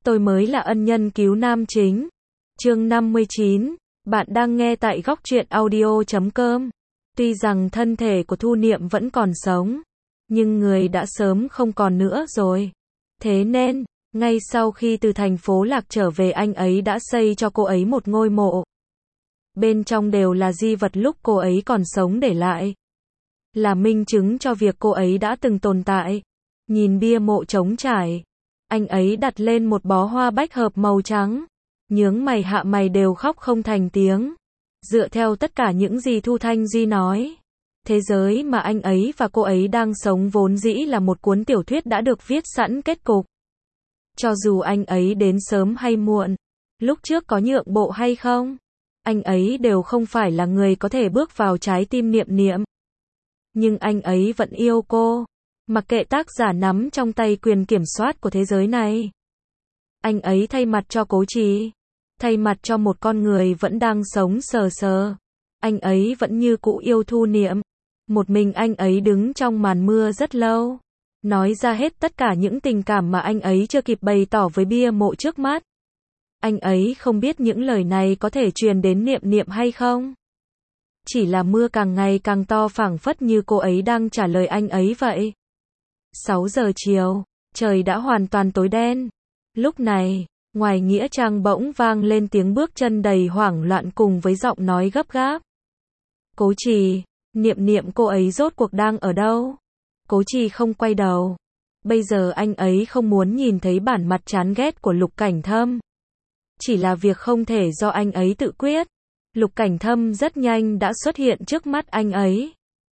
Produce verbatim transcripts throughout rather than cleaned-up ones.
tôi mới là ân nhân cứu nam chính. Chương năm mươi chín, bạn đang nghe tại góc truyện audio chấm com. Tuy rằng thân thể của Thu Niệm vẫn còn sống, nhưng người đã sớm không còn nữa rồi. Thế nên, ngay sau khi từ thành phố Lạc trở về, anh ấy đã xây cho cô ấy một ngôi mộ. Bên trong đều là di vật lúc cô ấy còn sống để lại, là minh chứng cho việc cô ấy đã từng tồn tại. Nhìn bia mộ trống trải, anh ấy đặt lên một bó hoa bách hợp màu trắng, nhướng mày hạ mày đều khóc không thành tiếng. Dựa theo tất cả những gì Thu Thanh Duy nói, thế giới mà anh ấy và cô ấy đang sống vốn dĩ là một cuốn tiểu thuyết đã được viết sẵn kết cục. Cho dù anh ấy đến sớm hay muộn, lúc trước có nhượng bộ hay không, anh ấy đều không phải là người có thể bước vào trái tim Niệm Niệm. Nhưng anh ấy vẫn yêu cô, mặc kệ tác giả nắm trong tay quyền kiểm soát của thế giới này. Anh ấy thay mặt cho Cố Trì, thay mặt cho một con người vẫn đang sống sờ sờ. Anh ấy vẫn như cũ yêu Thu Niệm. Một mình anh ấy đứng trong màn mưa rất lâu, nói ra hết tất cả những tình cảm mà anh ấy chưa kịp bày tỏ với bia mộ trước mắt. Anh ấy không biết những lời này có thể truyền đến Niệm Niệm hay không. Chỉ là mưa càng ngày càng to, phảng phất như cô ấy đang trả lời anh ấy vậy. sáu giờ chiều, trời đã hoàn toàn tối đen. Lúc này, ngoài nghĩa trang bỗng vang lên tiếng bước chân đầy hoảng loạn cùng với giọng nói gấp gáp. Cố Trì, Niệm Niệm cô ấy rốt cuộc đang ở đâu? Cố Trì không quay đầu. Bây giờ anh ấy không muốn nhìn thấy bản mặt chán ghét của Lục Cảnh Thâm. Chỉ là việc không thể do anh ấy tự quyết. Lục Cảnh Thâm rất nhanh đã xuất hiện trước mắt anh ấy,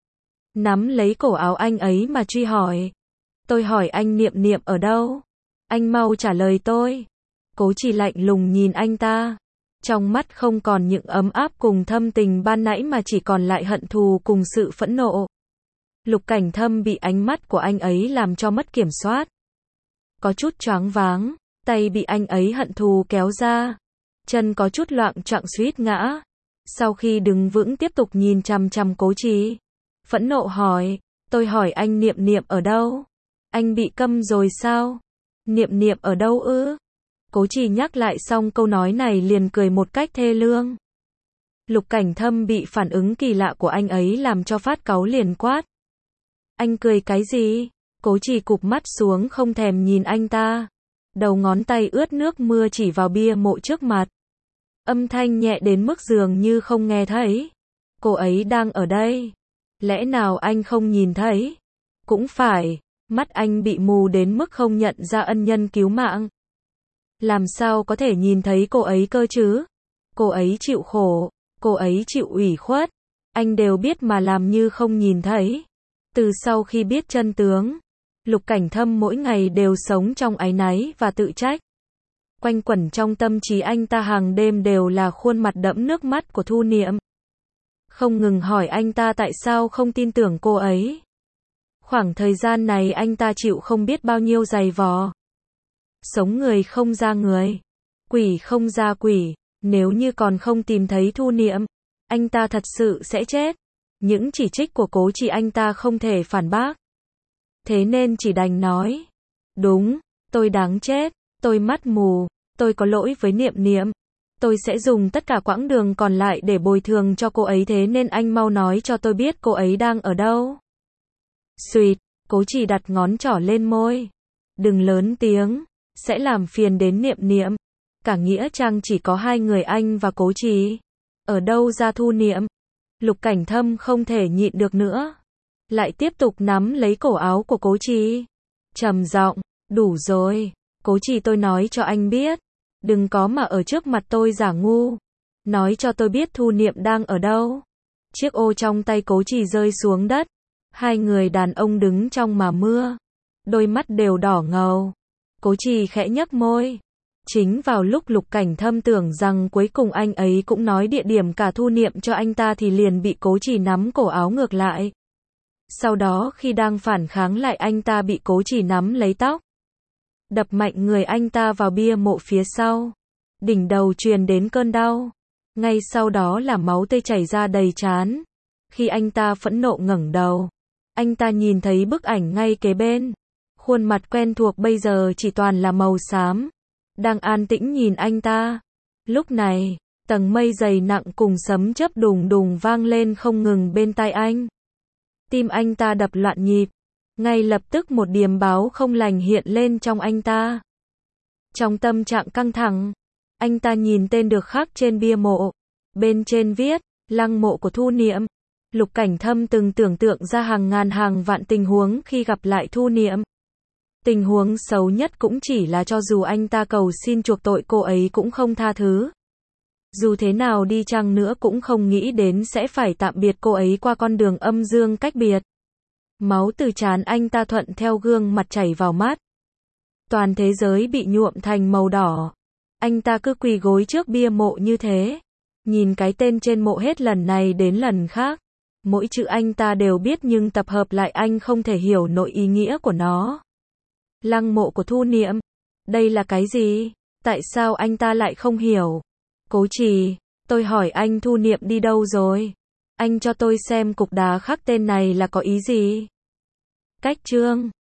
nắm lấy cổ áo anh ấy mà truy hỏi. Tôi hỏi anh Niệm Niệm ở đâu? Anh mau trả lời tôi. Cố Trì lạnh lùng nhìn anh ta. Trong mắt không còn những ấm áp cùng thâm tình ban nãy mà chỉ còn lại hận thù cùng sự phẫn nộ. Lục Cảnh Thâm bị ánh mắt của anh ấy làm cho mất kiểm soát. Có chút choáng váng, tay bị anh ấy hận thù kéo ra. Chân có chút loạng choạng suýt ngã. Sau khi đứng vững tiếp tục nhìn chằm chằm Cố Trì, phẫn nộ hỏi, tôi hỏi anh Niệm Niệm ở đâu? Anh bị câm rồi sao? Niệm Niệm ở đâu ư? Cố Trì nhắc lại xong câu nói này liền cười một cách thê lương. Lục Cảnh Thâm bị phản ứng kỳ lạ của anh ấy làm cho phát cáu liền quát. Anh cười cái gì? Cố Trì cụp mắt xuống không thèm nhìn anh ta. Đầu ngón tay ướt nước mưa chỉ vào bia mộ trước mặt. Âm thanh nhẹ đến mức dường như không nghe thấy. Cô ấy đang ở đây. Lẽ nào anh không nhìn thấy? Cũng phải, mắt anh bị mù đến mức không nhận ra ân nhân cứu mạng. Làm sao có thể nhìn thấy cô ấy cơ chứ? Cô ấy chịu khổ, cô ấy chịu ủy khuất. Anh đều biết mà làm như không nhìn thấy. Từ sau khi biết chân tướng, Lục Cảnh Thâm mỗi ngày đều sống trong áy náy và tự trách. Quanh quẩn trong tâm trí anh ta hàng đêm đều là khuôn mặt đẫm nước mắt của Thu Niệm. Không ngừng hỏi anh ta tại sao không tin tưởng cô ấy. Khoảng thời gian này anh ta chịu không biết bao nhiêu giày vò. Sống người không ra người, quỷ không ra quỷ. Nếu như còn không tìm thấy Thu Niệm, anh ta thật sự sẽ chết. Những chỉ trích của Cố Trì anh ta không thể phản bác. Thế nên chỉ đành nói. Đúng, tôi đáng chết, tôi mắt mù, tôi có lỗi với Niệm Niệm. Tôi sẽ dùng tất cả quãng đường còn lại để bồi thường cho cô ấy, thế nên anh mau nói cho tôi biết cô ấy đang ở đâu. Xuỵt, Cố Trì đặt ngón trỏ lên môi. Đừng lớn tiếng, sẽ làm phiền đến Niệm Niệm. Cả nghĩa trang chỉ có hai người anh và Cố Trì. Ở đâu ra Thu Niệm? Lục Cảnh Thâm không thể nhịn được nữa, lại tiếp tục nắm lấy cổ áo của Cố Trì, trầm giọng, đủ rồi, Cố Trì, tôi nói cho anh biết, đừng có mà ở trước mặt tôi giả ngu, nói cho tôi biết Thu Niệm đang ở đâu. Chiếc ô trong tay Cố Trì rơi xuống đất, hai người đàn ông đứng trong mà mưa, đôi mắt đều đỏ ngầu. Cố Trì khẽ nhếch môi. Chính vào lúc Lục Cảnh Thâm tưởng rằng cuối cùng anh ấy cũng nói địa điểm cả Thu Niệm cho anh ta thì liền bị Cố Trì nắm cổ áo ngược lại. Sau đó khi đang phản kháng lại, anh ta bị Cố Trì nắm lấy tóc, đập mạnh người anh ta vào bia mộ phía sau. Đỉnh đầu truyền đến cơn đau. Ngay sau đó là máu tươi chảy ra đầy trán. Khi anh ta phẫn nộ ngẩng đầu, anh ta nhìn thấy bức ảnh ngay kế bên. Khuôn mặt quen thuộc bây giờ chỉ toàn là màu xám. đang an tĩnh nhìn anh ta. Lúc này, tầng mây dày nặng cùng sấm chớp đùng đùng vang lên không ngừng bên tai anh. Tim anh ta đập loạn nhịp. Ngay lập tức một điềm báo không lành hiện lên trong anh ta. Trong tâm trạng căng thẳng, anh ta nhìn tên được khắc trên bia mộ. Bên trên viết, lăng mộ của Thu Niệm. Lục Cảnh Thâm từng tưởng tượng ra hàng ngàn hàng vạn tình huống khi gặp lại Thu Niệm. Tình huống xấu nhất cũng chỉ là cho dù anh ta cầu xin chuộc tội cô ấy cũng không tha thứ. Dù thế nào đi chăng nữa cũng không nghĩ đến sẽ phải tạm biệt cô ấy qua con đường âm dương cách biệt. Máu từ trán anh ta thuận theo gương mặt chảy vào mắt. Toàn thế giới bị nhuộm thành màu đỏ. Anh ta cứ quỳ gối trước bia mộ như thế. Nhìn cái tên trên mộ hết lần này đến lần khác. Mỗi chữ anh ta đều biết nhưng tập hợp lại anh không thể hiểu nội ý nghĩa của nó. Lăng mộ của Thu Niệm. Đây là cái gì? Tại sao anh ta lại không hiểu? Cố Trì, tôi hỏi anh Thu Niệm đi đâu rồi? Anh cho tôi xem cục đá khắc tên này là có ý gì? Cách chương